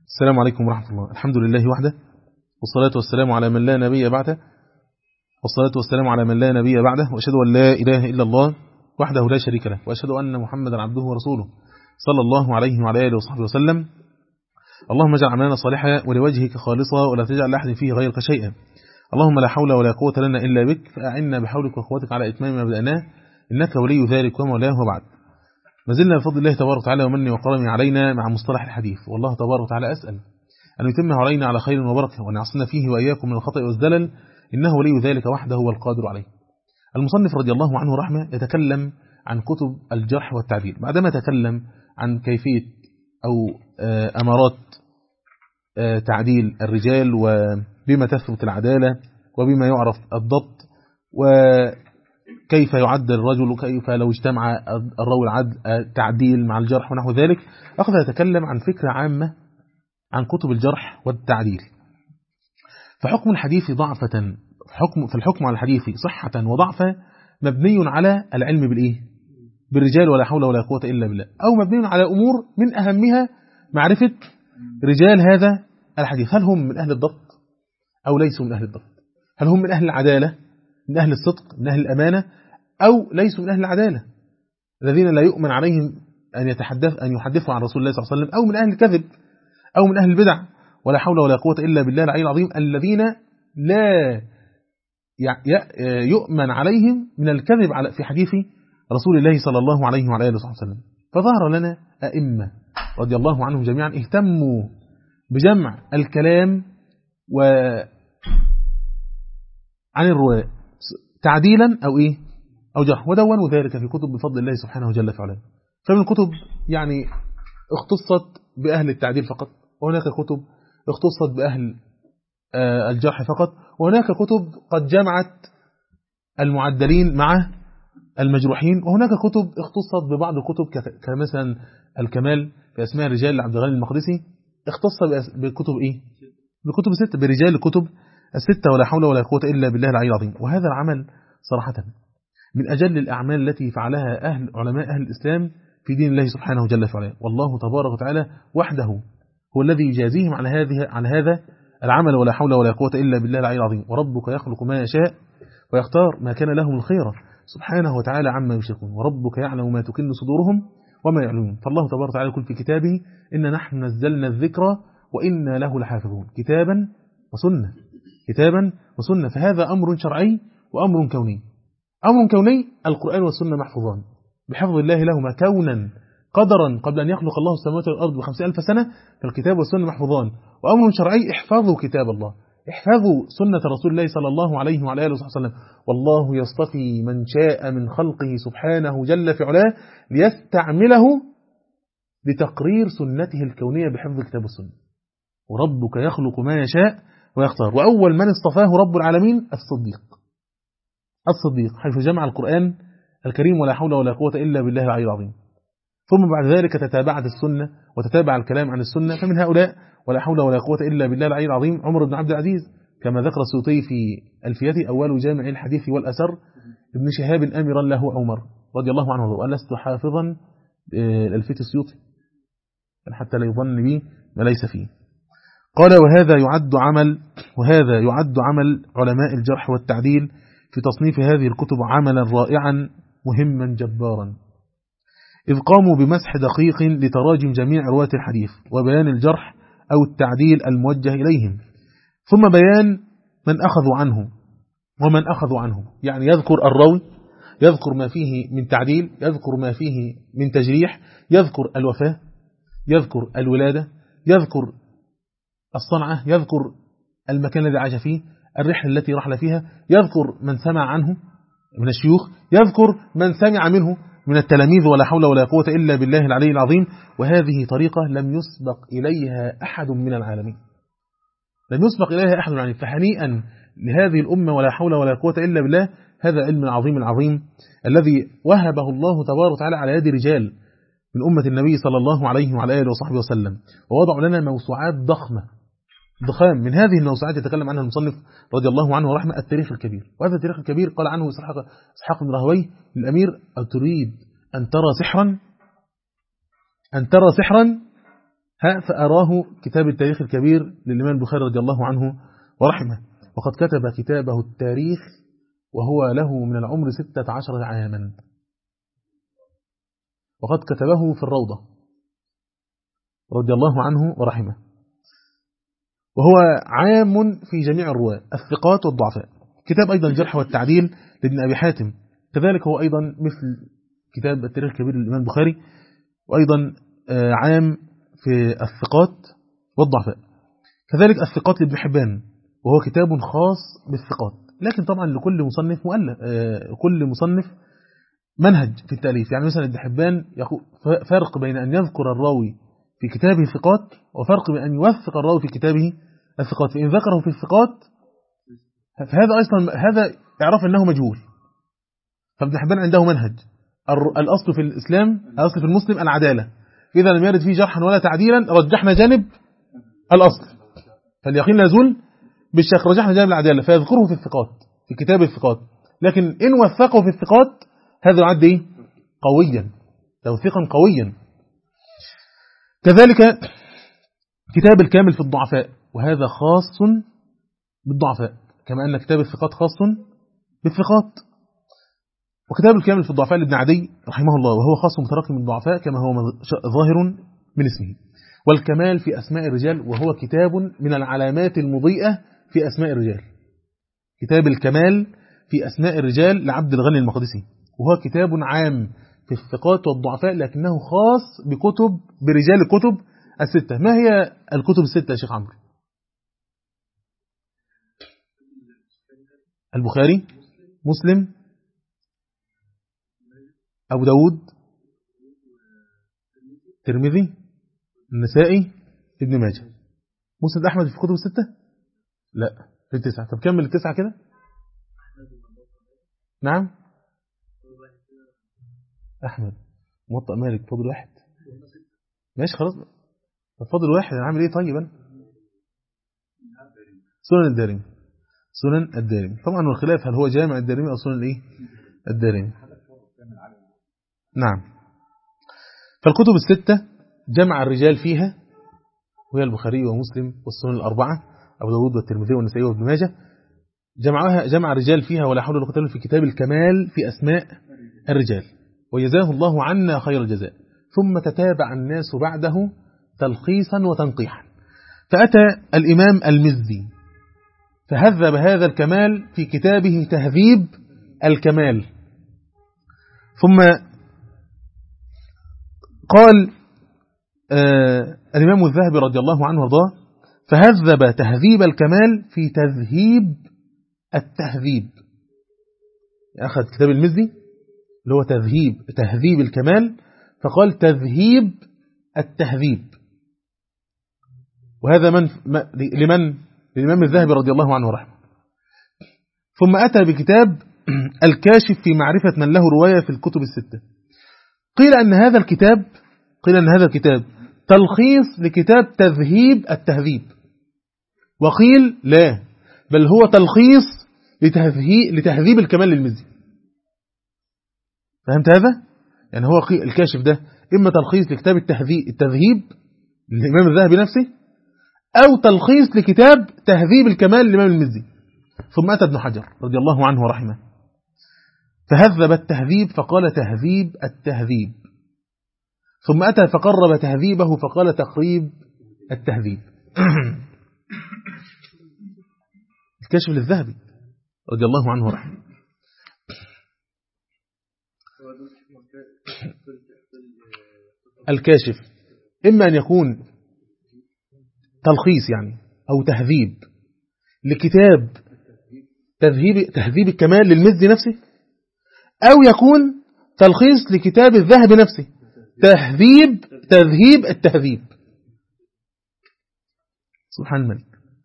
السلام عليكم ورحمة الله. الحمد لله وحده، والصلاة والسلام على من لا نبي بعده، وأشهد أن لا إله إلا الله وحده لا شريك له، وأشهد أن محمدا عبده ورسوله صلى الله عليه وعلى آله وصحبه وسلم. اللهم اجعل أعمالنا صالحة ولوجهك خالصة، ولا تجعل لأحد فيه غيرك شيئا. اللهم لا حول ولا قوة لنا إلا بك، فأعنا بحولك وقوتك على إتمام ما بدأناه، إنك ولي ذلك ومولاه. وبعد، ما زلنا بفضل الله تبارك وتعالى ومنه وكرمه علينا مع مصطلح الحديث، والله تبارك وتعالى أسأل أن يتمه علينا على خير وبركة، وأن يعصمنا فيه وإياكم من الخطأ والزلل، إنه ولي ذلك وحده والقادر عليه. المصنف رضي الله عنه رحمه يتكلم عن كتب الجرح والتعديل، بعدما تكلم عن كيفية أو أمارات تعديل الرجال، وبما تثبت العدالة، وبما يعرف الضبط، وكيف يعدل الرجل، وكيف لو اجتمع الراوي التعديل مع الجرح ونحو ذلك. أخذ يتكلم عن فكرة عامة عن كتب الجرح والتعديل. فحكم الحديث فالحكم على الحديث صحة وضعفا مبني على العلم بالرجال، ولا حول ولا قوة إلا بالله، أو مبني على أمور من أهمها معرفة رجال هذا الحديث، هل هم من أهل الضبط أو ليسوا من أهل الضبط، هل هم من أهل العدالة، من أهل الصدق، من أهل الأمانة، أو ليسوا من أهل العدالة الذين لا يؤمن عليهم أن يحدثوا عن رسول الله صلى الله عليه وسلم، أو من أهل الكذب، أو من أهل البدع، ولا حول ولا قوة إلا بالله العلي العظيم، الذين لا يؤمن عليهم من الكذب في حديث رسول الله صلى الله عليه وعلى آله وسلم. فظهر لنا أئمة رضي الله عنهم جميعا اهتموا بجمع الكلام عن الرواة تعديلا أو جرح، ودونوا ذلك في كتب بفضل الله سبحانه جل في علاه. فمن الكتب اختصت بأهل التعديل فقط، وهناك كتب اختصت بأهل الجرح فقط، وهناك كتب قد جمعت المعدلين مع المجروحين، وهناك كتب اختصت ببعض الكتب كمثلا الكمال في أسماء الرجال لعبد الغني المقدسي، اختص بكتب بكتب ستة، برجال الكتب الستة، ولا حول ولا قوة إلا بالله العلي العظيم. وهذا العمل صراحة من أجل الأعمال التي فعلها علماء أهل الإسلام في دين الله سبحانه جل في علاه، والله تبارك وتعالى وحده هو الذي يجازيهم على هذا العمل، ولا حول ولا قوة إلا بالله العلي العظيم. وربك يخلق ما يشاء ويختار ما كان لهم الخيرة سبحانه وتعالى عما يشركون، وربك يعلم ما تكن صدورهم وما يعلمون. فالله تبارك وتعالى يقول في كتابه: إن نحن نزلنا الذكر وإنا له لحافظون، كتابا وسنة. فهذا أمر شرعي وأمر كوني. أمر كوني، القرآن والسنة محفوظان بحفظ الله لهما كونا قدرا قبل أن يخلق الله السماوات والأرض ب50,000 سنة، فالكتاب والسنة محفوظان. وأمر شرعي، احفظوا كتاب الله، احفظوا سنة رسول الله صلى الله عليه وعلى آله وسلم. والله يصطفي من شاء من خلقه سبحانه جل في علاه ليستعمله لتقرير سنته الكونية بحفظ كتاب السنة. وربك يخلق ما يشاء ويختار. وأول من اصطفاه رب العالمين الصديق، حيث جمع القرآن الكريم، ولا حول ولا قوة إلا بالله العلي العظيم. ثم بعد ذلك تتابعت السنة وتتابع الكلام عن السنة، فمن هؤلاء ولا حول ولا قوة إلا بالله العلي العظيم عمر بن عبد العزيز، كما ذكر السيوطي في ألفيته: أول جامع الحديث والأثر ابن شهاب أمرا له عمر رضي الله عنه، ولست حافظا ألفية السيوطي حتى لا يظن بي ما ليس فيه. قال: وهذا يعد عمل علماء الجرح والتعديل في تصنيف هذه الكتب عملا رائعا مهما جبارا، إذ قاموا بمسح دقيق لتراجم جميع رواة الحديث، وبيان الجرح أو التعديل الموجه إليهم، ثم بيان من أخذوا عنه ومن أخذوا عنه. يعني يذكر الراوي، يذكر ما فيه من تعديل، يذكر ما فيه من تجريح، يذكر الوفاة، يذكر الولادة، يذكر الصنعة، يذكر المكان الذي عاش فيه، الرحلة التي رحل فيها، يذكر من سمع عنه من الشيوخ، يذكر من سمع منه من التلاميذ، ولا حول ولا قوة إلا بالله العلي العظيم. وهذه طريقة لم يسبق إليها أحد من العالمين، فهنيئا لهذه الأمة، ولا حول ولا قوة إلا بالله. هذا علم العظيم الذي وهبه الله تبارك وتعالى على يد رجال من أمة النبي صلى الله عليه وعلى آله وصحبه وسلم، ووضعوا لنا موسوعات ضخام. من هذه الموسوعات يتكلم عنها المصنف رضي الله عنه ورحمه التاريخ الكبير. وهذا التاريخ الكبير قال عنه إسحاق بن راهويه للأمير: أتريد أن ترى سحرا فأراه كتاب التاريخ الكبير للإمام البخاري رضي الله عنه ورحمه، وقد كتب كتابه التاريخ وهو له من العمر 16 عاما، وقد كتبه في الروضة رضي الله عنه ورحمه، وهو عام في جميع الرواة الثقات والضعفاء. كتاب أيضا الجرح والتعديل لابن أبي حاتم كذلك هو أيضا مثل كتاب التاريخ الكبير للإمام البخاري، وأيضا عام في الثقات والضعفاء. كذلك الثقات لابن حبان وهو كتاب خاص بالثقات، لكن طبعا لكل مصنف مؤلف، كل مصنف منهج في التأليف. يعني مثلا ابن حبان فرق بين أن يذكر الراوي في كتابه الثقات وفرق بين أن يوثق الراوي في كتابه الثقات، فإن ذكره في الثقات فهذا أصلا هذا يعرف أنه مجهول. فابن حبان عنده منهج، الأصل في الإسلام، الأصل في المسلم العدالة، إذا لم يرد فيه جرحا ولا تعديلا رجحنا جانب الأصل، فاليقين لا يزول بالشك، رجحنا جانب العدالة فيذكره في الثقات في كتاب الثقات. لكن إن وثقه في الثقات هذا يعد إيه؟ قويا، توثيقا قويا. كذلك كتاب الكامل في الضعفاء، وهذا خاص بالضعفاء كما أن كتاب الثقات خاص بالثقات. وكتاب الكامل في الضعفاء لابن عدي رحمه الله، وهو خاص متراكم من الضعفاء كما هو ظاهر من اسمه. والكمال في أسماء الرجال، وهو كتاب من العلامات المضيئة في أسماء الرجال. كتاب الكمال في أسماء الرجال لعبد الغني المقدسي، وهو كتاب عام في الثقات والضعفاء لكنه خاص برجال الكتب الستة. ما هي الكتب الستة يا شيخ عمرو؟ البخاري، مسلم، أبو داود، ترمذي، النسائي، ابن ماجه. مسند أحمد في الكتب الستة؟ لا، في التسعة. طب كمل التسعة كده. نعم، أحمد، موطأ مالك، فاضل واحد. ماشي خلاص، فاضل واحد، أنا عامل إيه طيب أنا؟ سنن الدارمي، سنن الدارمي. طبعا والخلاف هل هو جامع الدارمي أو سنن إيه الدارمي. نعم. فالكتب الستة جمع الرجال فيها وهي البخاري ومسلم والسنن الأربعة أبو داود والترمذي والنسائي وابن ماجه، جمع الرجال فيها ولا حول ولا قوة إلا بالله في كتاب الكمال في أسماء الرجال، وجزاه الله عنا خير الجزاء. ثم تتابع الناس بعده تلخيصا وتنقيحا، فأتى الإمام المزي فهذب هذا الكمال في كتابه تهذيب الكمال. ثم قال الإمام الذهبي رضي الله عنه وارضاه فهذب تهذيب الكمال في تذهيب التهذيب. أخذ كتاب المزي اللي هو تهذيب الكمال فقال تذهيب التهذيب، وهذا للإمام الذهبي رضي الله عنه ورحمه. ثم أتى بكتاب الكاشف في معرفة من له رواية في الكتب الستة. قيل أن هذا الكتاب تلخيص لكتاب تذهيب التهذيب، وقيل لا، بل هو تلخيص لتهذيب الكمال للمزي. فهمت هذا؟ يعني هو الكاشف ده إما تلخيص لكتاب التذهيب للإمام الذهبي نفسه، أو تلخيص لكتاب تهذيب الكمال للإمام المزي. ثم أتى ابن حجر رضي الله عنه ورحمه فهذب التهذيب فقال تهذيب التهذيب، ثم أتى فقرب تهذيبه فقال تقريب التهذيب. الكاشف للذهبي رضي الله عنه ورحمه. الكاشف إما أن يكون تلخيص يعني أو تهذيب لكتاب تهذيب الكمال للمزي نفسه، أو يكون تلخيص لكتاب الذهبي نفسه تهذيب التهذيب. سبحان الملك.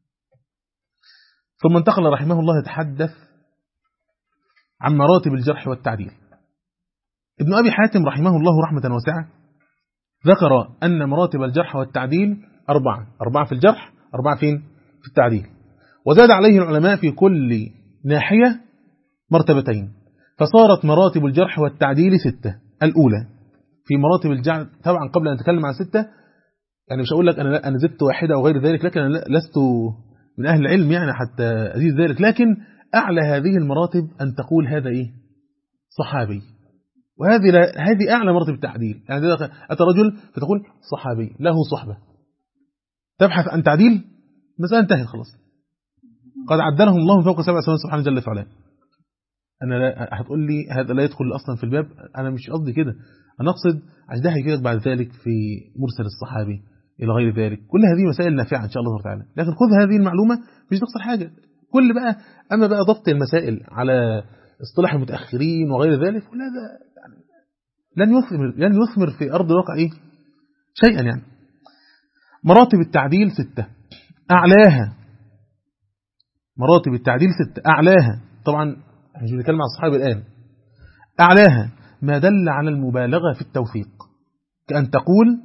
ثم انتقل رحمه الله يتحدث عن مراتب الجرح والتعديل. ابن أبي حاتم رحمه الله رحمة واسعة ذكر أن مراتب الجرح والتعديل أربعة في الجرح، 4 فين؟ في التعديل. وزاد عليه العلماء في كل ناحية مرتبتين، فصارت مراتب الجرح والتعديل 6. الأولى في مراتب الجرح، طبعا قبل أن نتكلم عن 6 يعني مش أقول لك أنا زدت واحدة أو غير ذلك، لكن أنا لست من أهل العلم يعني حتى أزيد ذلك، لكن أعلى هذه المراتب أن تقول هذا إيه؟ صحابي. هذه أعلى مرتبة التعديل. يعني أتى رجل فتقول صحابي له صحبة، تبحث عن تعديل، مسألة انتهت خلاص، قد عدلهم الله من فوق 7 سماوات سبحانه جل وعلا. أنا لا، هتقول لي هذا لا يدخل أصلا في الباب، أنا مش قصدي كده، أنا أقصد عشان ده هيفيدك بعد ذلك في مرسل الصحابي إلى غير ذلك. كل هذه مسائل نافعة إن شاء الله تعالى، لكن خذ هذه المعلومة مش تخسر حاجة. كل بقى أما بقى ضبط المسائل على اصطلاح المتأخرين وغير ذلك، كل هذا يعني لن يثمر في أرض الواقع إيه شيئا. يعني مراتب التعديل 6 أعلاها، مراتب التعديل 6 أعلاها، طبعا احنا مش بنتكلم عن الصحابة الآن. أعلاها ما دل على المبالغة في التوثيق، كأن تقول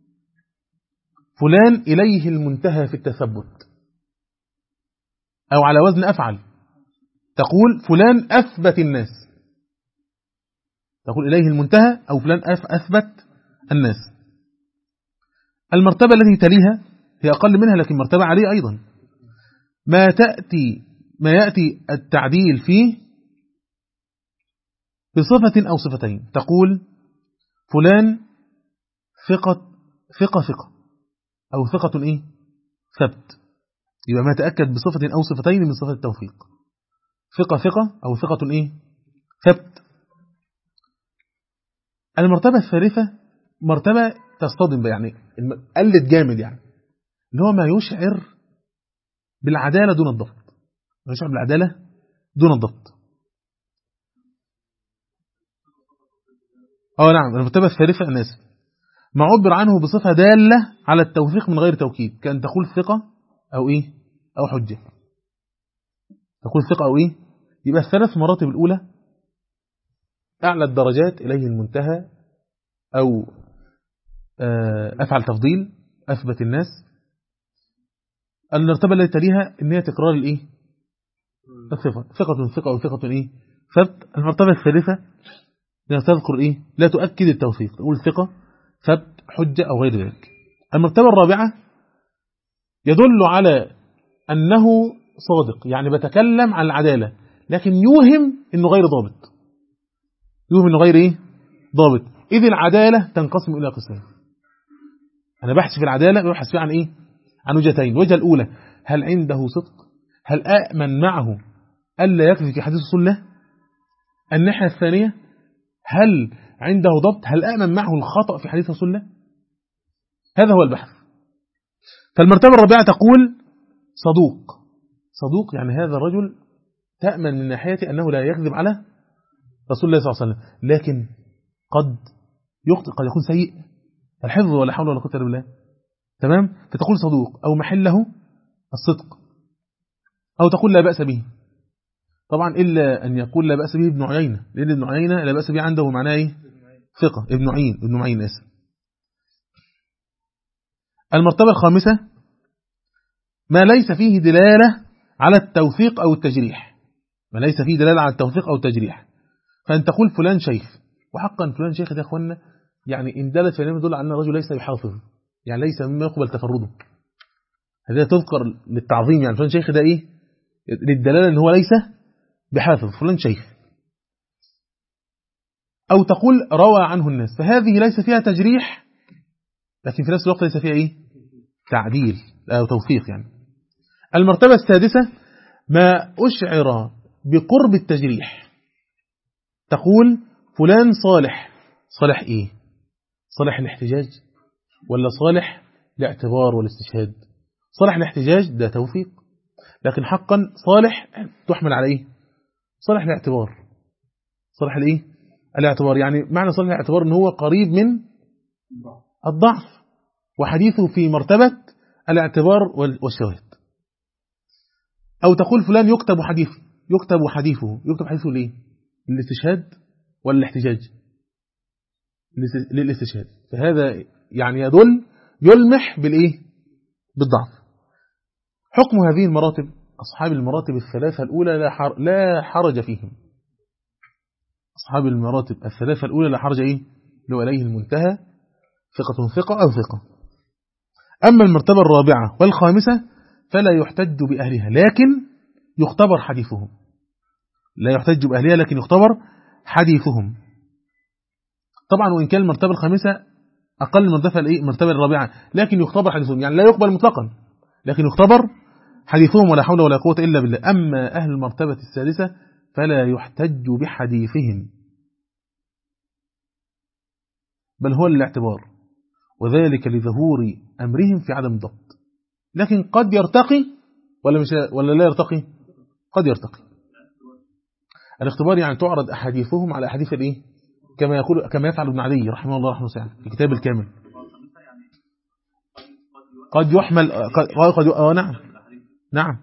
فلان إليه المنتهى في التثبت، أو على وزن أفعل تقول فلان أثبت الناس، تقول إليه المنتهى أو فلان أثبت الناس. المرتبة التي تليها هي أقل منها لكن مرتبة عليه أيضا، ما يأتي التعديل فيه بصفة أو صفتين، تقول فلان ثقة أو ثقة إيه ثبت، يبقى ما تأكد بصفة أو صفتين من صفة التوثيق، ثقة أو ثقة إيه ثبت. المرتبة الثالثة مرتبة تصطدم، يعني قلت جامد، يعني اللي هو ما يشعر بالعدالة دون الضبط، ما يشعر بالعدالة دون الضبط. نعم، المرتبة الثالثة الناس ما عبر عنه بصفة دالة على التوثيق من غير توكيد، كأن تقول ثقة أو إيه أو حجة، تقول ثقة أو إيه. يبقى الثلاث مراتب الأولى أعلى الدرجات إليه المنتهى، أو أفعل تفضيل أثبت الناس. المرتبة التي تليها إن هي تكرار الإيه الصفة، ثقة أو ثقة إيه ثبت. المرتبة الثالثة لا تذكر إيه لا تؤكد التوثيق، تقول ثقة ثبت حجة أو غير ذلك. المرتبة الرابعة يدل على أنه صادق، يعني بتكلم عن العدالة لكن يوهم أنه غير ضابط، يوهم أنه غير إيه ضابط. إذ العدالة تنقسم إلى قسمين، أنا بحث في العدالة ببحث فيها عن إيه عن وجهتين. الوجهة الأولى هل عنده صدق، هل أأمن معه ألا يكذب في حديث رسول الله. الناحية الثانية هل عنده ضبط، هل أأمن معه الخطأ في حديث رسول الله. هذا هو البحث. فالمرتبة الرابعة تقول صدوق يعني هذا الرجل تأمن من ناحية أنه لا يكذب على رسول الله صلى الله عليه وسلم، لكن قد يخطئ، قد يكون سيء الحفظ ولا حول ولا قوة إلا بالله. تمام، فتقول صدوق أو محله الصدق، أو تقول لا بأس به. طبعا إلا أن يقول لا بأس به ابن عيينة، لأن ابن عيينة لا بأس به عنده معناه إيه ثقة. ابن معين اسم. المرتبة الخامسة ما ليس فيه دلالة على التوثيق أو التجريح، ما ليس فيه دلالة على التوثيق أو التجريح. فأن تقول فلان شيخ، وحقا فلان شيخ ده يا أخوانا يعني إن دلت فلان يدل على أن الرجل ليس يحافظ، يعني ليس مما يقبل تفرده، هذا تذكر للتعظيم. يعني فلان شيخ ده إيه للدلالة أن هو ليس بحافظ، فلان شيخ. أو تقول روى عنه الناس، فهذه ليس فيها تجريح لكن في نفس الوقت ليس فيها إيه تعديل أو توثيق. يعني المرتبة السادسة ما أشعر بقرب التجريح، تقول فلان صالح إيه صالح الاحتجاج ولا صالح الاعتبار والاستشهاد. صالح الاحتجاج ده توثيق، لكن حقا صالح تحمل على إيه صالح الاعتبار. صالح الإيه الاعتبار، يعني معنى صالح الاعتبار أنه هو قريب من الضعف، وحديثه في مرتبة الاعتبار والشواهد. أو تقول فلان يكتب حديثه ليه للاستشهاد ولا الاحتجاج للاستشهاد، فهذا يعني يلمح بالإيه بالضعف. حكم هذه المراتب أصحاب المراتب الثلاثة الأولى لا حرج فيهم. أصحاب المراتب الثلاثة الأولى لا حرج إيه لو إليه المنتهى ثقة أو ثقة. أما المرتبة الرابعة والخامسة فلا يحتج بأهلها لكن يختبر حديثهم. لا يحتج بأهلها لكن يختبر حديثهم. طبعا وإن كان المرتبة الخامسة أقل المرتبة الرابعة لكن يختبر حديثهم، يعني لا يقبل مطلقا لكن يختبر حديثهم ولا حول ولا قوة إلا بالله. أما أهل المرتبة السادسة فلا يحتج بحديثهم بل هو الاعتبار، وذلك لظهور أمرهم في عدم الضبط. لكن قد يرتقي ولا لا يرتقي؟ قد يرتقي. الاختبار يعني تعرض أحاديثهم على أحاديث الإيه؟ كما يفعل ابن عدي رحمه الله رحمه وسعه في كتاب الكامل. قد يحمل نعم نعم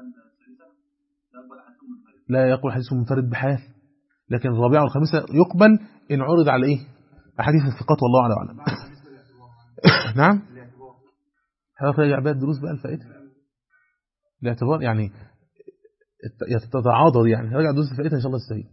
لا يقبل حديث منفرد بحال، لكن الرابعة والخامسة يقبل إن عرض على إيه؟ أحاديث الثقات والله على أعلم. نعم هذا يا عباد دروس بقى الفائدة. الاعتبار يعني تتعاضد، يعني رجع دروس الفائدة إن شاء الله تستفيد.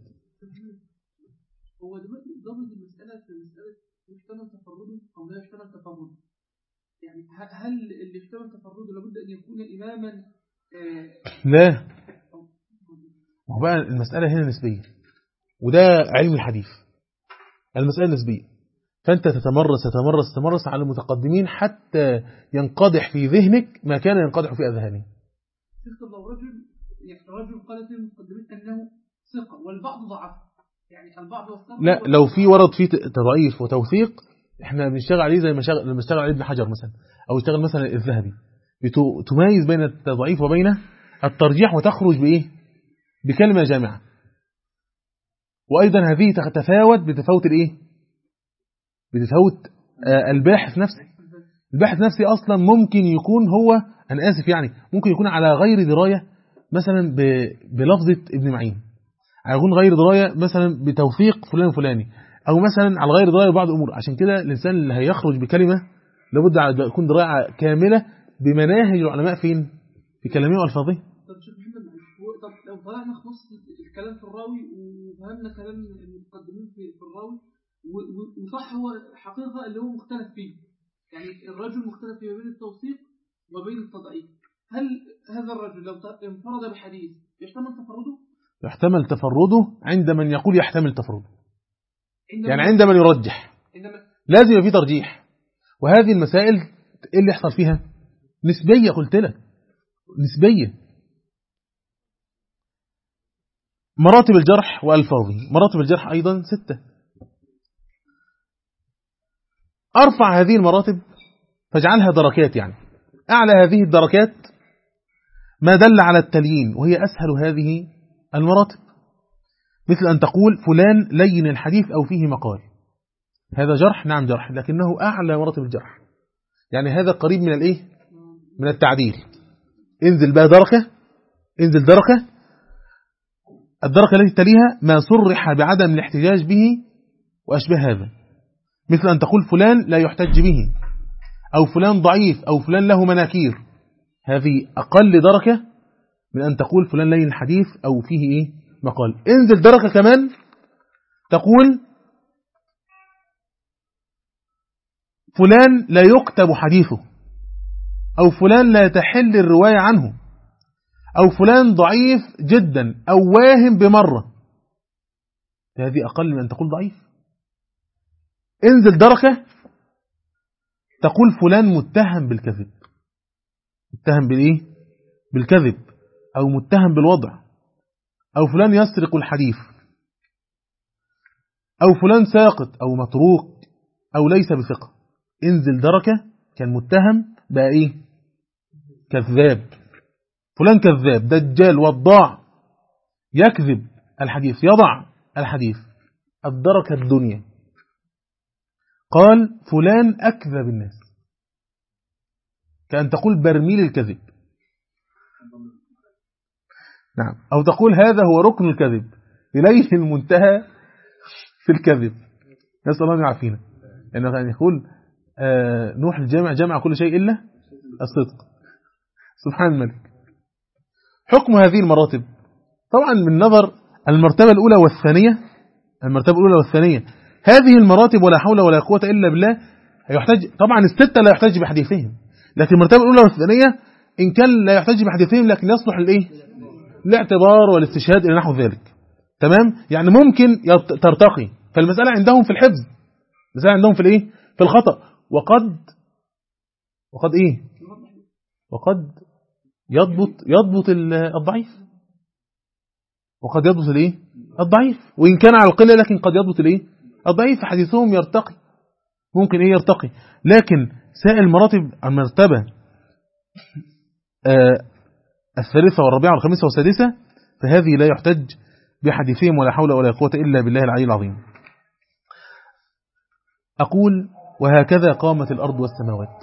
هو دلوقتي ضابط المسألة في مسألة يحتمل تفرده أو لا يحتمل تفرده، يعني هل اللي يحتمل تفرده لابد أن يكون إماما؟ لا، وهو بقى المسألة هنا نسبية، وده علم الحديث. المسألة نسبية، فأنت تتمرس على المتقدمين حتى ينقضح في ذهنك ما كان ينقضح في أذهانهم. لو رجل قال في المتقدمين أنه ثقة والبعض ضعف، يعني البعض لا، لو في ورد فيه تضعيف وتوثيق احنا بنشتغل عليه زي ما بنشتغل عليه ابن حجر مثلا، أو يشتغل مثلا الذهبي، تميز بين التضعيف وبين الترجيح وتخرج بإيه؟ بكلمة جامعة. وأيضا هذه تتفاوت بتفاوت الإيه؟ بتفاوت الباحث نفسه. الباحث نفسه أصلا ممكن يكون هو، أنا آسف يعني، ممكن يكون على غير دراية مثلا بلفظة ابن معين، يكون غير دراية مثلا بتوثيق فلان فلاني، أو مثلا على غير دراية ببعض الأمور. عشان كده الإنسان اللي هيخرج بكلمة لابد أن يكون دراية كاملة بمناهج العلماء فين؟ في كلامه وألفاظه. طب شيخ محمد، طب لو طلعنا خلاص الكلام في الراوي وفهمنا كلام المتقدمين في الراوي، وصح هو حقيقة اللي هو مختلف فيه، يعني الرجل مختلف فيه بين التوثيق وبين التضعيف، هل هذا الرجل لو انفرد بحديث يحتمل تفرده؟ يحتمل تفرده عند من يقول يحتمل تفرده، يعني عند من يرجح لازم يبقى فيه ترجيح. وهذه المسائل ايه اللي يحصل فيها؟ نسبية، قلت لك نسبية. مراتب الجرح وألفاظه، مراتب الجرح أيضا 6. أرفع هذه المراتب فاجعلها دركات، يعني أعلى هذه الدركات ما دل على التليين، وهي أسهل هذه المراتب، مثل أن تقول فلان لين الحديث أو فيه مقال، هذا جرح، نعم جرح، لكنه أعلى مراتب الجرح، يعني هذا قريب من الإيه؟ من التعديل. انزل بقى دركة، انزل دركة، الدركة التي تليها ما صرح بعدم الاحتجاج به وأشبه هذا، مثل أن تقول فلان لا يحتج به، أو فلان ضعيف، أو فلان له مناكير، هذه أقل دركة من أن تقول فلان لين الحديث أو فيه إيه؟ مقال. انزل دركة كمان، تقول فلان لا يكتب حديثه، أو فلان لا تحل الرواية عنه، أو فلان ضعيف جدا أو واهم بمرة، هذه أقل من أن تقول ضعيف. انزل دركة، تقول فلان متهم بالكذب، متهم بالإيه؟ بالكذب، أو متهم بالوضع، أو فلان يسرق الحديث، أو فلان ساقط أو متروك أو ليس بثقة. انزل دركة، كان متهم بقى إيه؟ كذاب، فلان كذاب دجال وضاع يكذب الحديث، يضع الحديث. الدركة الدنيا قال فلان أكذب الناس، كأن تقول برميل الكذب، نعم، أو تقول هذا هو ركن الكذب إليه المنتهى في الكذب، نسأل الله يعافينا. يعني كان يقول نوح الجامع جمع كل شيء إلا الصدق، سبحان الملك. حكم هذه المراتب طبعا من نظر المرتبة الأولى والثانية، المرتبة الأولى والثانية هذه المراتب ولا حول ولا قوة إلا بالله، يحتاج طبعا 6 لا يحتاج بحديثهم، لكن المرتبة الأولى والثانية إن كان لا يحتج بحديثهم لكن يصلح للإيه؟ الاعتبار والاستشهاد إلى نحو ذلك. تمام؟ يعني ممكن ترتقي. فالمسألة عندهم في الحفظ، المسألة عندهم في الإيه؟ في الخطأ. وقد إيه؟ وقد يضبط الضعيف، وقد يضبط الإيه؟ الضعيف، وإن كان على القلة لكن قد يضبط الإيه؟ الضعيف. حديثهم يرتقي، ممكن إيه يرتقي. لكن سائر المرتبة الثالثة والرابعة والخامسة والسادسة فهذه لا يحتج بحديثهم ولا حول ولا قوة إلا بالله العلي العظيم. أقول وهكذا قامت الأرض والسماوات.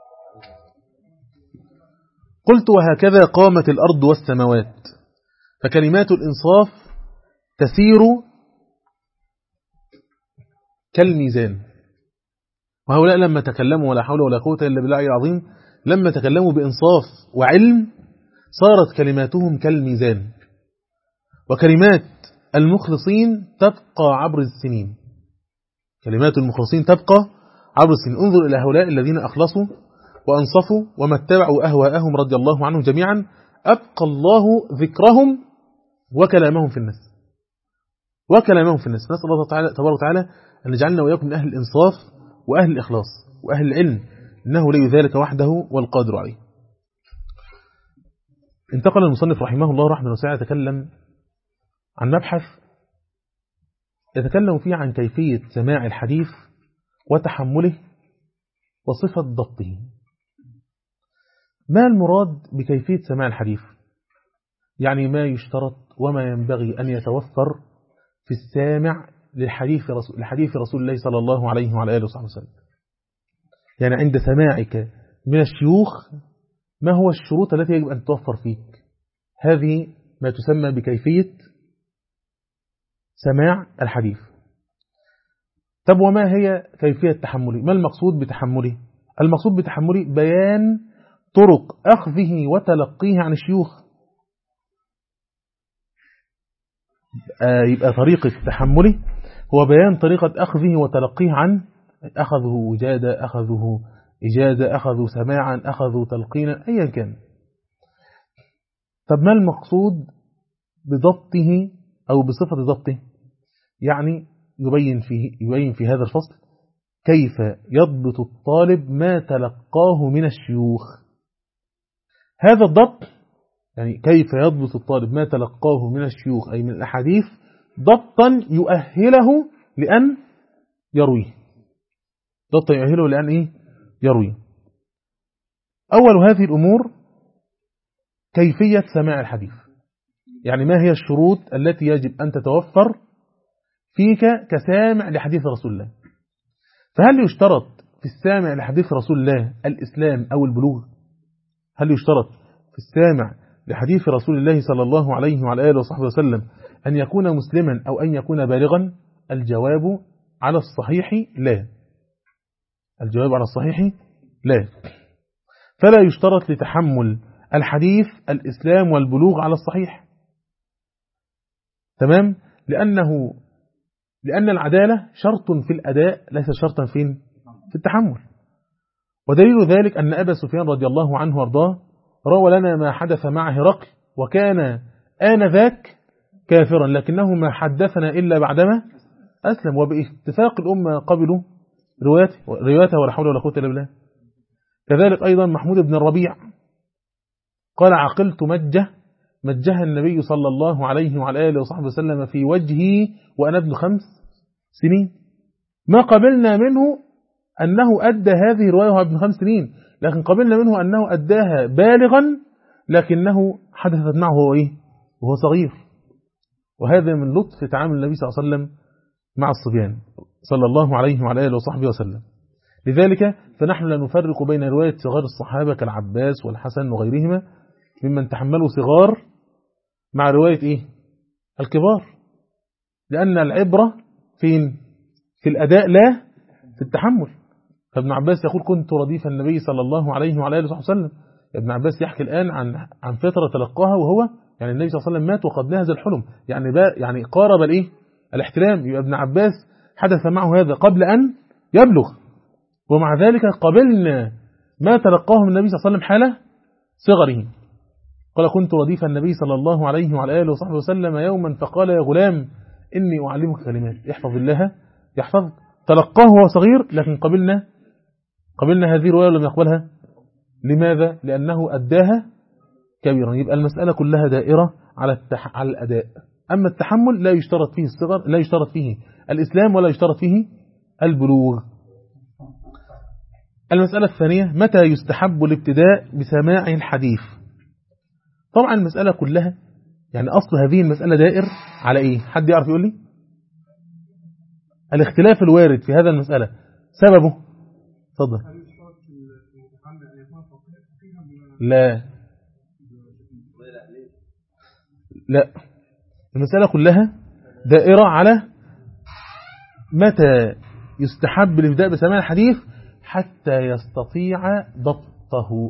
قلت وهكذا قامت الأرض والسماوات، فكلمات الإنصاف تسير كالميزان. وهؤلاء لما تكلموا ولا حول ولا قوة إلا بالله العظيم، لما تكلموا بإنصاف وعلم صارت كلماتهم كالميزان. وكلمات المخلصين تبقى عبر السنين، كلمات المخلصين تبقى عبر السنين. انظر إلى هؤلاء الذين أخلصوا وأنصفوا وما اتبعوا أهواءهم رضي الله عنهم جميعا، أبقى الله ذكرهم وكلامهم في الناس، وكلامهم في الناس. نسأل الله تبارك وتعالى أن يجعلنا وإياكم من أهل الإنصاف وأهل الإخلاص وأهل العلم، إنه لي ذلك وحده والقادر عليه. انتقل المصنف رحمه الله رحمه وسعه يتكلم عن مبحث يتكلم فيه عن كيفية سماع الحديث وتحمله وصفة ضبطه. ما المراد بكيفية سماع الحديث؟ يعني ما يشترط وما ينبغي أن يتوفر في السامع لحديث رسول الله صلى الله عليه وعلى آله وصحبه وسلم. يعني عند سماعك من الشيوخ ما هو الشروط التي يجب أن تتوفر فيك؟ هذه ما تسمى بكيفية سماع الحديث. طب وما هي كيفية تحمله؟ ما المقصود بتحمله؟ المقصود بتحمله بيان طرق أخذه وتلقيه عن الشيوخ. يبقى طريقة تحمله هو بيان طريقة أخذه وتلقيه عن أخذه وجادة، أخذه إجازة، أخذه سماعا، أخذه تلقينا، أيا كان. طب ما المقصود بضبطه أو بصفة ضبطه؟ يعني يبين في هذا الفصل كيف يضبط الطالب ما تلقاه من الشيوخ. هذا الضبط يعني كيف يضبط الطالب ما تلقاه من الشيوخ أي من الأحاديث ضبطا يؤهله لأن يرويه، ضبطا يؤهله لأن إيه؟ يرويه. أول هذه الأمور كيفية سماع الحديث، يعني ما هي الشروط التي يجب أن تتوفر فيك كسامع لحديث رسول الله. فهل يشترط في السامع لحديث رسول الله الإسلام أو البلوغ؟ هل يشترط في السامع لحديث رسول الله صلى الله عليه وعلى آله وصحبه وسلم أن يكون مسلما أو أن يكون بالغا؟ الجواب على الصحيح لا. الجواب على الصحيح لا. فلا يشترط لتحمل الحديث الإسلام والبلوغ على الصحيح. تمام؟ لأن العدالة شرط في الأداء ليس شرطا في التحمل. ودليل ذلك أن أبا سفيان رضي الله عنه وارضاه روى لنا ما حدث مع هرقل وكان آنذاك كافرا، لكنه ما حدثنا إلا بعدما أسلم، وباتفاق الأمة قبلوا روايته ولا حول ولا قوة إلا بالله. كذلك أيضا محمود بن الربيع قال عقلت مجها النبي صلى الله عليه وعلى آله وصحبه وسلم في وجهي وأنا ابن 5 سنين. ما قبلنا منه أنه أدى هذه الرواية وهو ابن 5 سنين، لكن قبلنا منه أنه أداها بالغا لكنه حدثت معه وهو صغير. وهذا من لطف تعامل النبي صلى الله عليه وسلم مع الصبيان صلى الله عليه وعلى آله وصحبه وسلم. لذلك فنحن لا نفرق بين رواية صغار الصحابة كالعباس والحسن وغيرهما ممن تحملوا صغار مع رواية الكبار، لأن العبرة في الأداء لا في التحمل. فابن عباس يقول كنت رديف النبي صلى الله عليه وعلى آله وسلم. ابن عباس يحكي الآن عن فترة تلقاها وهو يعني النبي صلى الله عليه وسلم مات وقد نهز الحلم، يعني قارب الاحتلام. يبقى ابن عباس حدث معه هذا قبل أن يبلغ، ومع ذلك قبلنا ما تلقاه من النبي صلى الله عليه وسلم حال صغره. قال كنت رديف النبي صلى الله عليه وعلى آله وصحبه وسلم يوما فقال يا غلام إني أعلمك كلمات احفظ الله يحفظ. تلقاه وهو صغير، لكن قبلنا هذه الرواية ولم يقبلها. لماذا؟ لأنه أداها كبيرا. يبقى المسألة كلها دائرة على الأداء. أما التحمل لا يشترط فيه الصغر، لا يشترط فيه الإسلام، ولا يشترط فيه البلوغ. المسألة الثانية متى يستحب الابتداء بسماع الحديث؟ طبعا المسألة كلها يعني أصل هذه المسألة دائر على إيه؟ حد يعرف يقول لي؟ الاختلاف الوارد في هذا المسألة سببه. تفضل. لا المسألة كلها دائرة على متى يستحب الابتداء بسماع الحديث حتى يستطيع ضبطه،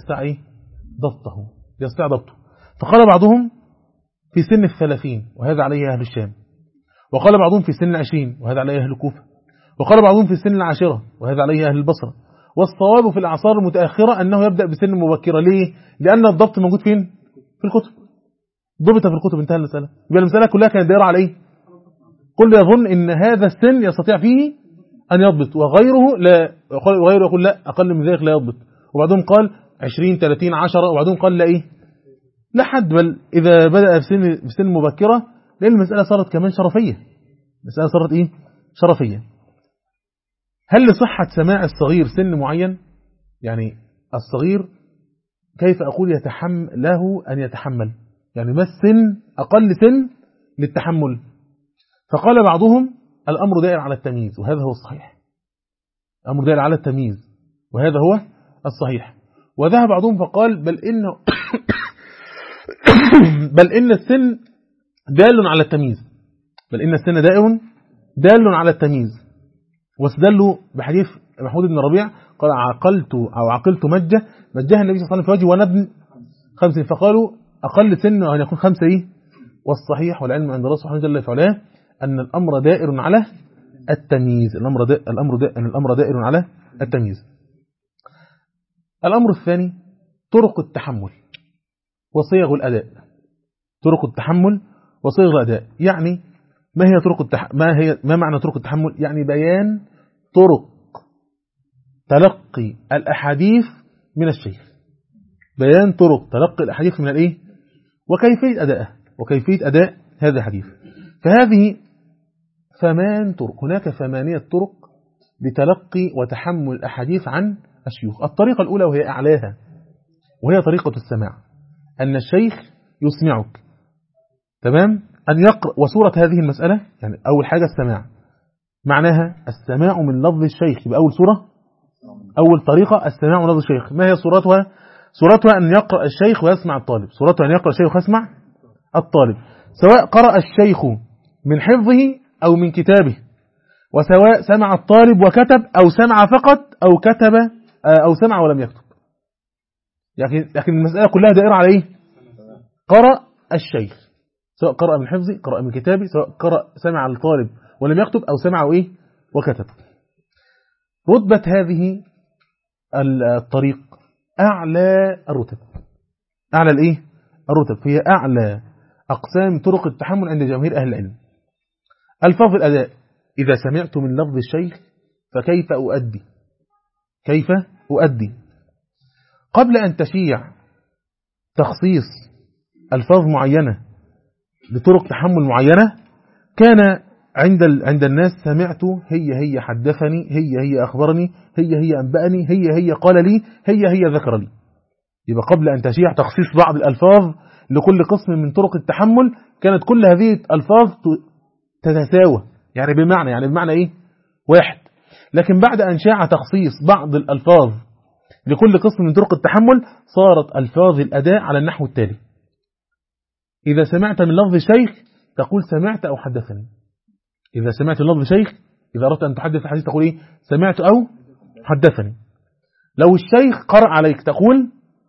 يستطيع ضبطه. فقال بعضهم في سن 30 وهذا عليه أهل الشام، وقال بعضهم في سن 20 وهذا عليه أهل الكوفة، وقال بعضهم في سن 10 وهذا عليه أهل البصرة. والصواب في الأعصار المتأخرة أنه يبدأ بسن مبكرة. ليه؟ لأن الضبط موجود فين؟ في الكتب، ضبط في الكتب، انتهى المسألة. يبقى المسألة كلها كانت دائرة على إيه؟ كل يظن إن هذا السن يستطيع فيه أن يضبط، وغيره لا، وغيره يقول لا أقل من ذلك لا يضبط، وبعضهم قال 20 30 10، وبعضهم قال لا إيه؟ لا حد. بل إذا بدأ في سن مبكرة لأن المسألة صارت كمان شرفية. المسألة صارت إيه؟ شرفية. هل لصحة سماع الصغير سن معين؟ يعني الصغير كيف أقول له أن يتحمل؟ يعني ما السن أقل سن للتحمل؟ فقال بعضهم الأمر دائر على التمييز، وهذا هو الصحيح. الأمر دائر على التمييز وهذا هو الصحيح. وذهب بعضهم فقال بل إن السن دال على التمييز، بل إن السن دال على التمييز. واستدلوا بحديث محمود بن ربيع قال عقلت مجها النبي صلى الله عليه وسلم في وجهه وانا ابن 5، فقالوا أقل سن أن يكون 5 إيه؟ والصحيح والعلم عند الله سبحانه جل وعلا أن الأمر دائر على التمييز. الأمر دائر على التمييز. الأمر الثاني طرق التحمل وصيغ الأداء. طرق التحمل وصيغ الأداء يعني ما هي ما معنى طرق التحمل؟ يعني بيان طرق تلقي الأحاديث من الشيخ، بيان طرق تلقي الأحاديث من الإيه؟ وكيفية أداء هذا الحديث. فهذه 8 طرق، هناك 8 طرق لتلقي وتحمل الأحاديث عن الشيوخ. الطريقة الأولى وهي أعلاها وهي طريقة السماع، أن الشيخ يسمعك، تمام؟ أن يقرأ. وصورة هذه المسألة يعني أول حاجة السماع، معناها السماع من لفظ الشيخ. يبقى أول طريقة السماع من لفظ الشيخ. ما هي صورتها؟ صورتها أن يقرأ الشيخ ويسمع الطالب. صورتها أن يقرأ الشيخ ويسمع الطالب، سواء قرأ الشيخ من حفظه أو من كتابه، وسواء سمع الطالب وكتب أو سمع فقط أو كتب أو سمع ولم يكتب. لكن المسألة كلها دائرة على إيه؟ قرأ الشيخ، سواء قرأ من حفظه، قرأ من كتابه، سواء سمع الطالب ولم يكتب أو سمع وإيه وكتب. رتبة هذه الطريق أعلى الرتب، أعلى الإيه؟ الرتب. هي أعلى أقسام طرق التحمل عند جماهير أهل العلم. الفاظ الأداء، إذا سمعت من لفظ الشيخ فكيف أؤدي؟ قبل أن تشيع تخصيص ألفاظ معينة بطرق تحمل معينة، كان عند الناس سمعت هي حدثني، هي أخبرني، هي أنبأني، هي قال لي، هي ذكر لي. يبقى قبل أن تشيع تخصيص بعض الألفاظ لكل قسم من طرق التحمل، كانت كل هذه الألفاظ تتساوى، يعني بمعنى إيه؟ واحد. لكن بعد أن شاع تخصيص بعض الألفاظ لكل قسم من طرق التحمل، صارت ألفاظ الأداء على النحو التالي: إذا سمعت من لفظ الشيخ تقول سمعت أو حدثني. إذا سمعت من لفظ الشيخ، إذا أردت أن تحدث الحديث تقول إيه؟ سمعت أو حدثني. لو الشيخ قرأ عليك تقول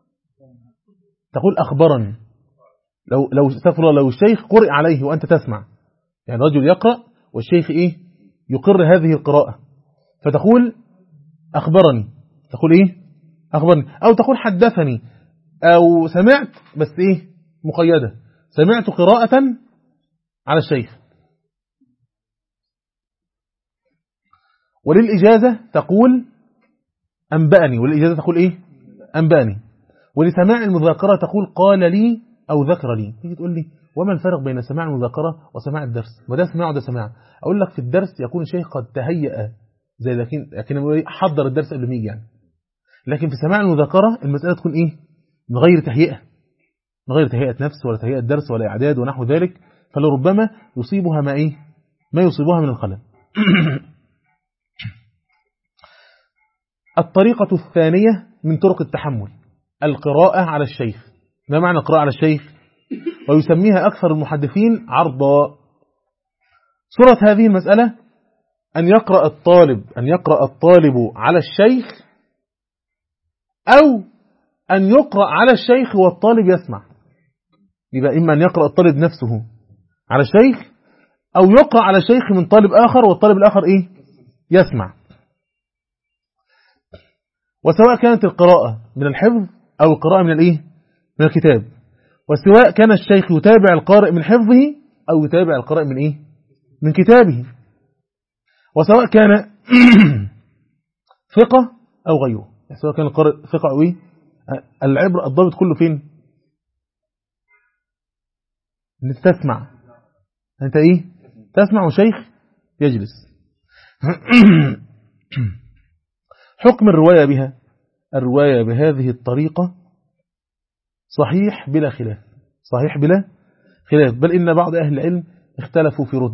أخبرني. لو الشيخ قرأ عليه وأنت تسمع، يعني رجل يقرأ والشيخ إيه؟ يقر هذه القراءة، فتقول أخبرني، تقول إيه؟ أخبرني، أو تقول حدثني، أو سمعت بس إيه مقيدة، سمعت قراءة على الشيخ. وللإجازة تقول أنبأني، وللإجازة تقول إيه أنبأني. ولسماع المذاكرة تقول قال لي أو ذكر لي. تيجي تقول لي وما الفرق بين سماع المذاكرة وسماع الدرس؟ وده سماع وده سماع. أقول لك في الدرس يكون الشيخ قد تهيأ، زي لكن حضر الدرس قبل ما يجي يعني. لكن في سماع المذاكرة المسألة تكون إيه من غير تهيئة، من غير تهيئة نفس ولا تهيئة درس ولا إعداد ونحو ذلك، فلربما يصيبها ما يصيبها من الخلل. الطريقة الثانية من طرق التحمل القراءة على الشيخ. ما معنى القراءة على الشيخ؟ ويسميها أكثر المحدثين عرضا. صورة هذه المسألة أن يقرأ الطالب على الشيخ، أو أن يقرأ على الشيخ والطالب يسمع. يبقى إما أن يقرأ الطالب نفسه على الشيخ، أو يقرأ على الشيخ من طالب آخر والطالب الآخر إيه يسمع. وسواء كانت القراءة من الحفظ أو القراءة من من الكتاب، وسواء كان الشيخ يتابع القارئ من حفظه أو يتابع القارئ من من كتابه، وسواء كان ثقة أو غيره، سواء كان القارئ ثقة أو العبر الضابط كله فين؟ أن تسمع، أنت تسمع وشيخ يجلس. حكم الرواية بهذه الطريقة صحيح بلا خلاف، صحيح بلا خلاف، بل إن بعض أهل العلم اختلفوا في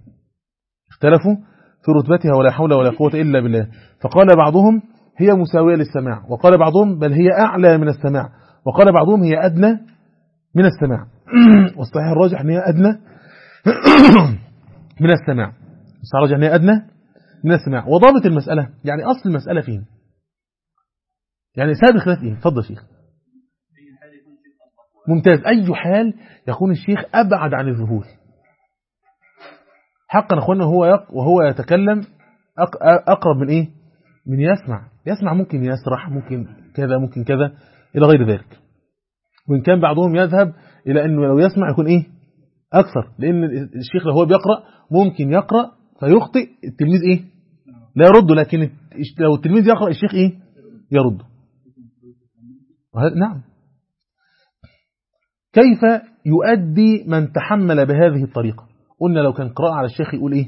رتبتها ولا حول ولا قوة إلا بالله. فقال بعضهم هي مساوية للسماع، وقال بعضهم بل هي أعلى من السماع، وقال بعضهم هي أدنى من السماع. والصحيح الراجح أن هي أدنى من السماع، الصحيح الراجح أن هي أدنى من السماع. وضابط المسألة يعني أصل المسألة فين؟ يعني سبب الخلاف إيه؟ اتفضل شيخ. ممتاز. أي حال يكون الشيخ أبعد عن الذهول حقا أخوانا، وهو يتكلم أقرب من من يسمع ممكن يسرح، ممكن كذا ممكن كذا إلى غير ذلك. وإن كان بعضهم يذهب إلى أنه لو يسمع يكون أكثر، لأن الشيخ لو هو بيقرأ ممكن يقرأ فيخطئ التلميذ لا يرده، لكن لو التلميذ يقرأ الشيخ يرده. نعم. كيف يؤدي من تحمل بهذه الطريقة؟ قلنا لو كان قراءة على الشيخ يقول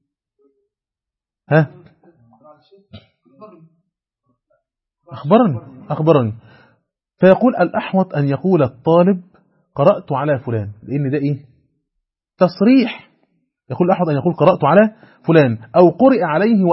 أخبرني، فيقول الأحوط أن يقول الطالب قرأت على فلان، لأن ده تصريح. يقول الأحوط أن يقول قرأت على فلان، أو قرئ عليه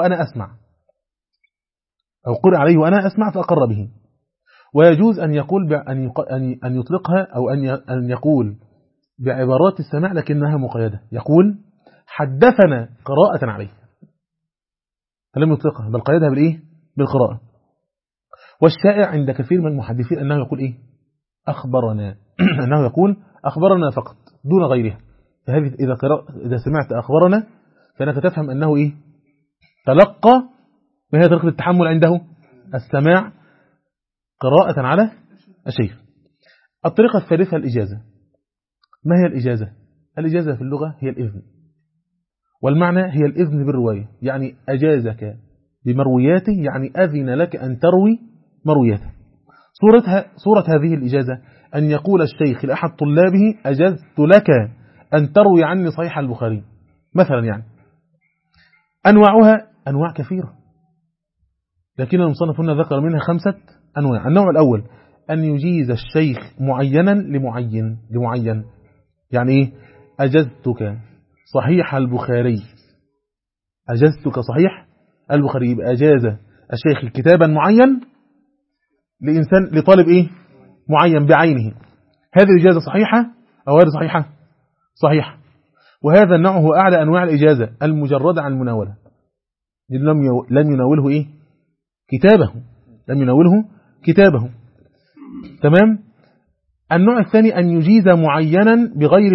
وأنا أسمع فأقر به. ويجوز أن يقول أن يطلقها، أو أن يقول بعبارات السماع لكنها مقيدة، يقول حدثنا قراءة عليه، فلم يطلقها بل قيدها بالقراءة. والشائع عند كثير من المحدثين أنه يقول أخبرنا أنه يقول أخبرنا فقط دون غيرها. فهذه إذا سمعت أخبرنا فأنك تفهم أنه تلقى. ما هي طريقة التحمل عنده؟ السماع قراءة على الشيخ. الطريقة الثالثة الإجازة. ما هي الإجازة؟ الإجازة في اللغة هي الإذن، والمعنى هي الإذن بالرواية، يعني أجازك بمروياته، يعني أذن لك أن تروي مروياته. صورة هذه الإجازة أن يقول الشيخ لأحد طلابه أجزت لك أن تروي عني صحيح البخاري مثلا. يعني أنواعها أنواع كثيرة، لكن المصنف هنا ذكر منها 5 أنواع. النوع الأول أن يجيز الشيخ معينا لمعين، يعني أجزتك صحيح البخاري، أجزتك صحيح البخاري، يبقى أجاز الشيخ كتابا معين لإنسان لطالب معين بعينه. هذه الإجازة صحيحة أو غير صحيحة. وهذا النوع هو أعلى أنواع الإجازة المجردة عن المناولة، لم يناوله كتابه. تمام. النوع الثاني أن يجيز معينا بغير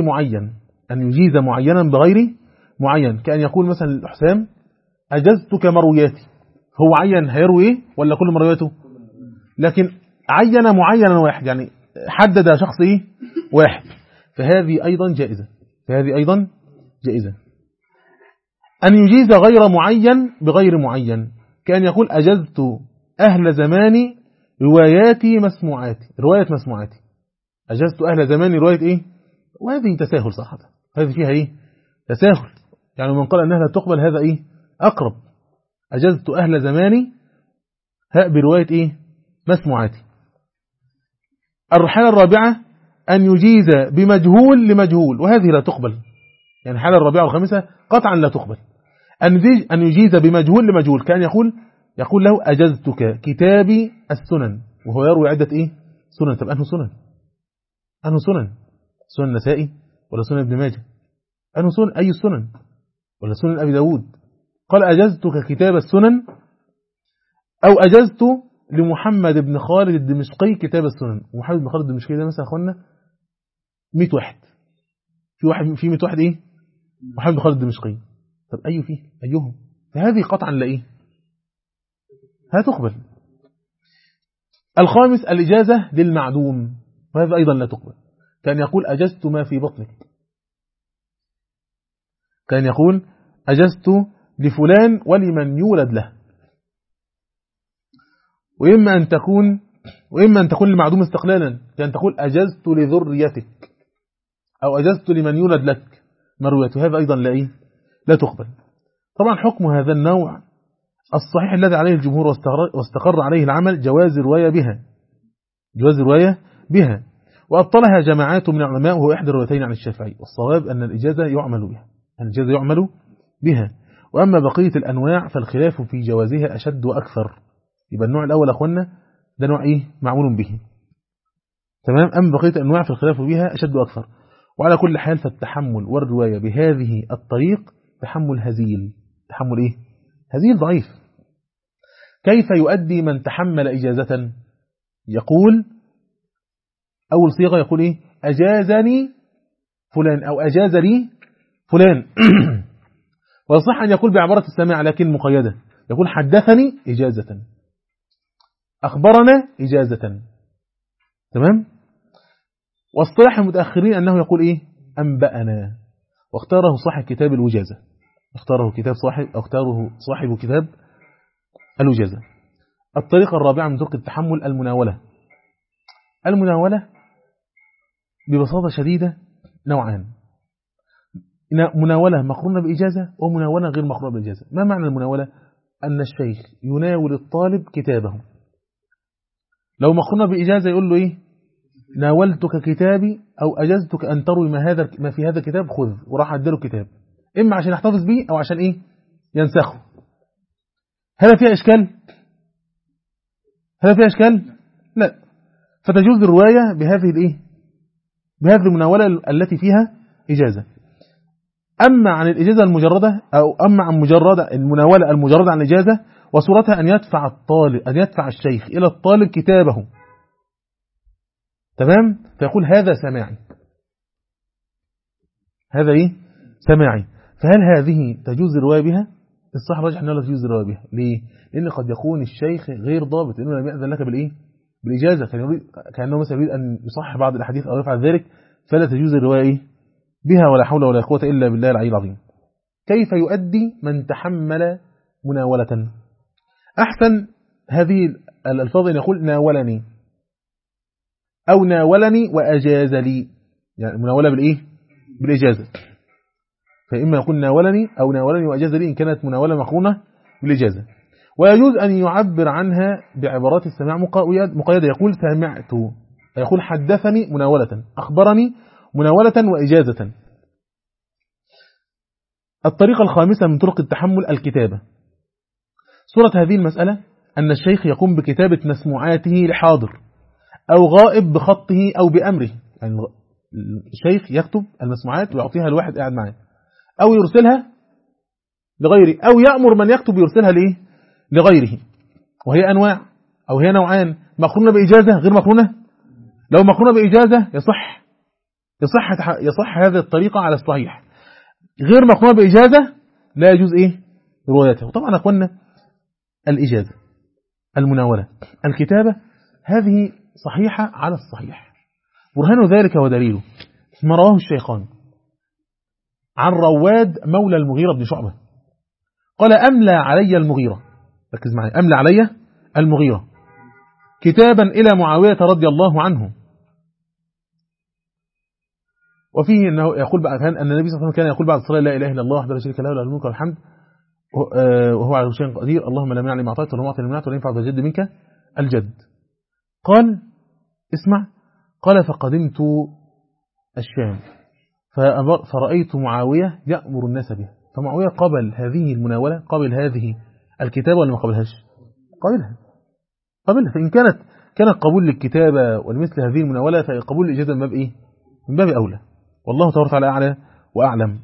معين، كأن يقول مثلا الحسام أجزتك مروياتي، هو عين هيروي ولا كل مروياته؟ لكن عين معينا واحد، يعني حدد شخص واحد، فهذه أيضا جائزة. أن يجيز غير معين بغير معين، كان يقول أجزت أهل زماني رواياتي مسموعاتي، رواية مسموعاتي، أجزت أهل زماني رواية وهذه تساهل صراحة، هذه فيها تساهل، يعني من قال أنها لا تقبل هذا أقرب. أجزت أهل زماني برواية مسموعاتي. الحالة الرابعة أن يجيز بمجهول لمجهول، وهذه لا تقبل، يعني الحالة الرابعة والخامسة قطعا لا تقبل. أن يجيز بمجهول لمجهول، كان يقول له أجزتك كتابي السنن، وهو يروي عدة سنن. طب أنه سنن سنن النسائي ولا سنن ابن ماجه؟ أنه سنن أي السنن؟ ولا سنن أبي داود؟ قال أجزتك كتاب السنن، أو أجزت لمحمد بن خالد الدمشقي كتاب السنن. ومحمد بن خالد الدمشقي ده مثلا أخوانا 100 واحد، في 100 واحد محمد بن خالد الدمشقي. طب أيهم؟ فهذه قطعا لا تقبل. الخامس الإجازة للمعدوم، وهذا أيضا لا تقبل. كان يقول أجزت ما في بطنك، كان يقول أجزت لفلان ولمن يولد له. وإما أن تكون للمعدوم استقلالا، كان تقول أجزت لذريتك، أو أجزت لمن يولد لك مرويته، هذا أيضا لا تقبل. طبعا حكم هذا النوع الصحيح الذي عليه الجمهور واستقر عليه العمل جواز الرواية بها، وأبطلها جماعات من العلماء، وهو إحدى الروايتين عن الشافعي. والصواب أن الإجازة يعمل بها. وأما بقية الأنواع فالخلاف في جوازها أشد وأكثر. يبقى النوع الأول أخوانا ده نوع معمول به، تمام. أما بقية الأنواع فالخلاف بها أشد وأكثر. وعلى كل حال فالتحمل والرواية بهذه الطريق تحمل هزيل. هزيل ضعيف. كيف يؤدي من تحمل إجازة؟ يقول أول صيغة يقول أجازني فلان أو أجاز لي فلان. ويصح أن يقول بعبارة السماع لكن مقيدة، يقول حدثني إجازة، أخبرنا إجازة، تمام. واصطلاح المتأخرين أنه يقول أنبأنا، واختاره صاحب كتاب الوجازة، اختاره صاحب كتاب الوجازة. الطريقة الرابعة من طرق التحمل المناولة ببساطة شديدة نوعان: مناولة مقرونة بإجازة، ومناولة غير مقرونة بإجازة. ما معنى المناولة؟ أن الشيخ يناول الطالب كتابه. لو مقرونة بإجازة يقول له ناولتك كتابي، أو أجزتك أن تروي ما في هذا الكتاب، خذ، وراح أديله الكتاب، إما عشان يحتفظ به أو عشان ينسخه. هل فيها إشكال؟ لا. فتجوز الرواية بهذه المناولة التي فيها إجازة. أما عن الإجازة المجردة، أو أما عن المناولة المجردة عن الإجازة، وصورتها أن يدفع الشيخ إلى الطالب كتابه، تمام، فيقول هذا سماعي، سماعي. فهل هذه تجوز الرواية بها؟ الصح الراجح أنها لا تجوز الرواية بها. ليه؟ لأن قد يكون الشيخ غير ضابط، لأنه لم يأذن لك بالإجازة، كأنه مثلا يريد أن يصحح بعض الأحاديث أو يفعل ذلك، فلا تجوز الرواية بها، ولا حول ولا قوة إلا بالله العلي العظيم. كيف يؤدي من تحمل مناولة؟ أحسن هذه الألفاظ أن يقول ناولني، أو ناولني وأجاز لي، يعني مناولة بالإجازة. فإما يقول ناولني أو ناولني وأجاز لي إن كانت مناولة مقرونة بالإجازة. ويجوز أن يعبر عنها بعبارات السماع مقيدة، يقول سمعت، يقول حدثني مناولة، أخبرني مناولة وإجازة. الطريقة الخامسة من طرق التحمل الكتابة. صورة هذه المسألة أن الشيخ يقوم بكتابة مسموعاته لحاضر أو غائب بخطه أو بأمره، يعني الشيخ يكتب المسموعات ويعطيها لواحد قاعد معاه، أو يرسلها لغيره، أو يأمر من يكتب يرسلها لغيره. وهي أنواع، أو هي نوعان: مقرونة بإجازة غير مقرونة. لو مقرونة بإجازة يصح هذه الطريقة على الصحيح. غير مقرونة بإجازة لا يجوز روايته. وطبعا أخوانا الإجازة، المناولة، الكتابة هذه صحيحة على الصحيح. برهان ذلك ودليله ما رواه الشيخان عن رواد مولى المغيرة بن شعبة قال أملى علي المغيرة، ركز معي، أملى علي المغيرة كتابا إلى معاوية رضي الله عنه، وفيه أنه يقول بعد أن النبي صلى الله عليه وسلم كان يقول بعد الصلاة لا إله إلا الله وحده لا شريك له له الملك والحمد وهو على كل شيء قدير، اللهم لا مانع لما أعطيت ولا معطي لما منعت ولا ينفع ذا الجد منك الجد. قال اسمع، قال فقدمت الشام فرأيت معاوية يأمر الناس به، فمعاوية قبل هذه المناولة، قبل هذه الكتابة ولا ما قبلهاش؟ قبلها. فإن كان قبول للكتابة ولمثل هذه المناولة فقبول الإجازة من باب إيه؟ من باب أولى. والله تبارك وتعالى أعلى وأعلم.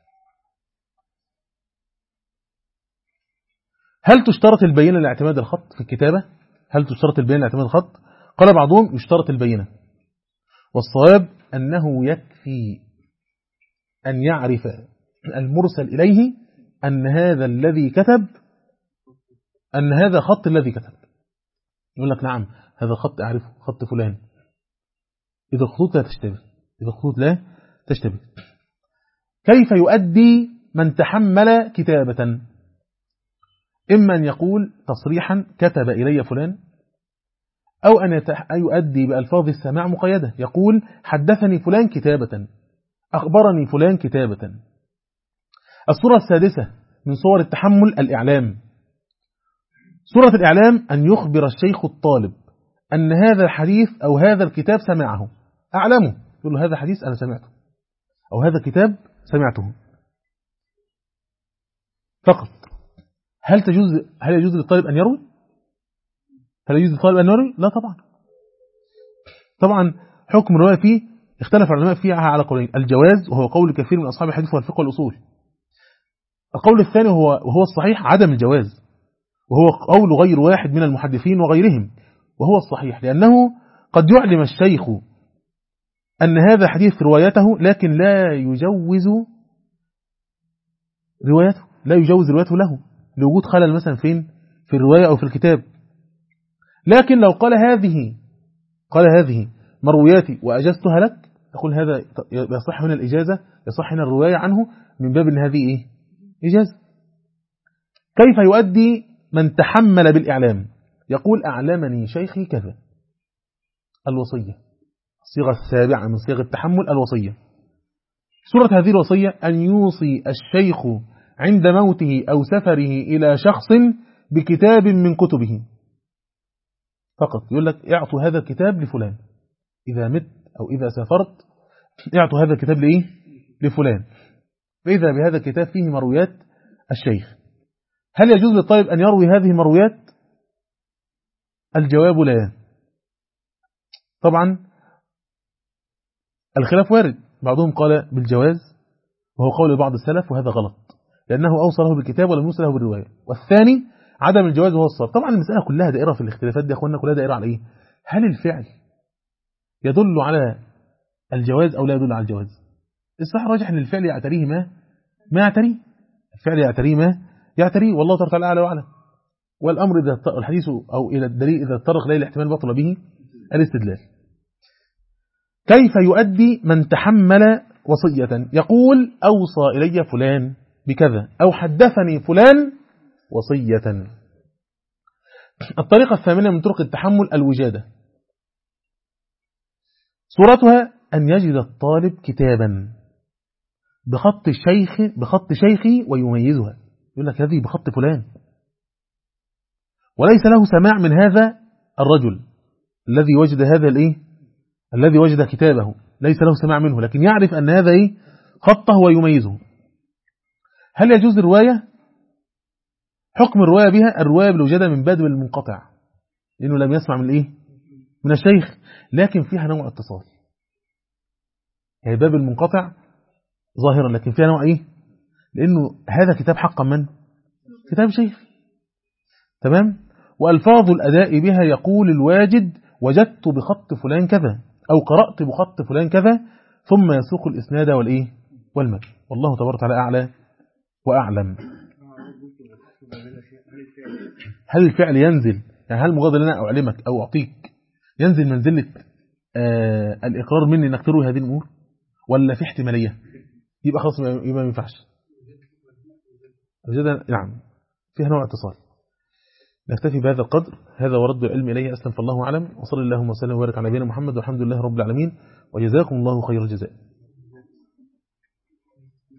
هل تشترط البينة لاعتماد الخط في الكتابة؟ هل تشترط البينة لاعتماد الخط؟ قال بعضهم يشترط البينة، والصواب أنه يكفي أن يعرف المرسل إليه أن هذا الذي كتب أن هذا خط الذي كتب. يقول لك نعم هذا خط أعرفه خط فلان، إذا الخطوط لا تشتبه. كيف يؤدي من تحمل كتابة؟ إما أن يقول تصريحا كتب إلي فلان، أو أن يؤدي بألفاظ السماع مقيدة، يقول حدثني فلان كتابة، أخبرني فلان كتابة. الصورة السادسة من صور التحمل الإعلام. صورة الإعلام أن يخبر الشيخ الطالب أن هذا الحديث أو هذا الكتاب سمعه، أعلمه، يقول له هذا حديث أنا سمعته أو هذا كتاب سمعته فقط. هل يجوز للطالب أن يروي؟ لا طبعا حكم الرواية فيه اختلف العلماء فيها على قولين: الجواز وهو قول كثير من أصحاب الحديث والفقه والأصول، القول الثاني وهو الصحيح عدم الجواز، وهو قول غير واحد من المحدثين وغيرهم، وهو الصحيح، لأنه قد يعلم الشيخ أن هذا حديث روايته لكن لا يجوز روايته له لوجود خلل مثلا فين في الرواية أو في الكتاب. لكن لو قال هذه مروياتي وأجزتها لك، تقول هذا يصح من الإجازة، يصح من الرواية عنه من باب أن هذه إيه؟ إجازة. كيف يؤدي من تحمل بالإعلام؟ يقول أعلمني شيخي كذا، الوصية، الصيغة السابعة من صيغ التحمل الوصية. سورة هذه الوصية أن يوصي الشيخ عند موته أو سفره إلى شخص بكتاب من كتبه فقط، يقول لك اعطوا هذا الكتاب لفلان، إذا مت أو إذا سافرت اعطوا هذا الكتاب لفلان، فإذا بهذا الكتاب فيه مرويات الشيخ. هل يجوز للطالب أن يروي هذه المرويات؟ الجواب لا. طبعا الخلاف وارد، بعضهم قال بالجواز وهو قول بعض السلف، وهذا غلط لأنه أوصى له بالكتاب ولم يوصى له بالرواية. والثاني عدم الجواز وهو الصواب. طبعا المسألة كلها دائرة في الاختلافات دي يا أخوانا، كلها دائرة على إيه؟ هل الفعل يدل على الجواز أو لا يدل على الجواز؟ الصح الراجح أن الفعل يعتريه ما يعتريه، الفعل يعتريه ما يعتريه، والله تعالى أعلى وأعلم. والأمر إذا الحديث أو إلى الدليل إذا اتطرق إليه الاحتمال بطل به الاستدلال. كيف يؤدي من تحمل وصية؟ يقول أوصى إلي فلان بكذا أو حدثني فلان وصية. الطريقة الثامنة من طرق التحمل الوجادة. صورتها أن يجد الطالب كتابا بخط شيخي ويميزها، يقول لك هذه بخط فلان، وليس له سماع من هذا الرجل الذي وجد الذي وجد كتابه، ليس له سماع منه، لكن يعرف أن هذا خطه ويميزه. هل يجوز الرواية؟ حكم الرواية بها الرواية بالوجادة من باب المنقطع، لأنه لم يسمع من الشيخ، لكن فيها نوع اتصال. يعني باب المنقطع ظاهرا لكن فيها نوع لأنه هذا كتاب حقا من كتاب شيخ، تمام. وألفاظ الأداء بها يقول الواجد وجدت بخط فلان كذا أو قرأت بخط فلان كذا، ثم يسوق الإسناد والمد. والله تبارك وتعالى أعلى وأعلم. هل الفعل ينزل؟ يعني هل مجرد أن أنا أعلمك أو أعطيك ينزل منزلة الإقرار مني انك تروي هذه الأمور، ولا في احتمالية؟ يبقى خلاص، يبقى ما ينفعش. نعم، فيها نوع اتصال. نكتفي بهذا القدر. هذا ورد العلم إليه أسلم، فالله أعلم. وصلى اللهم وسلم وبارك على نبينا محمد، والحمد لله رب العالمين، وجزاكم الله خير الجزاء.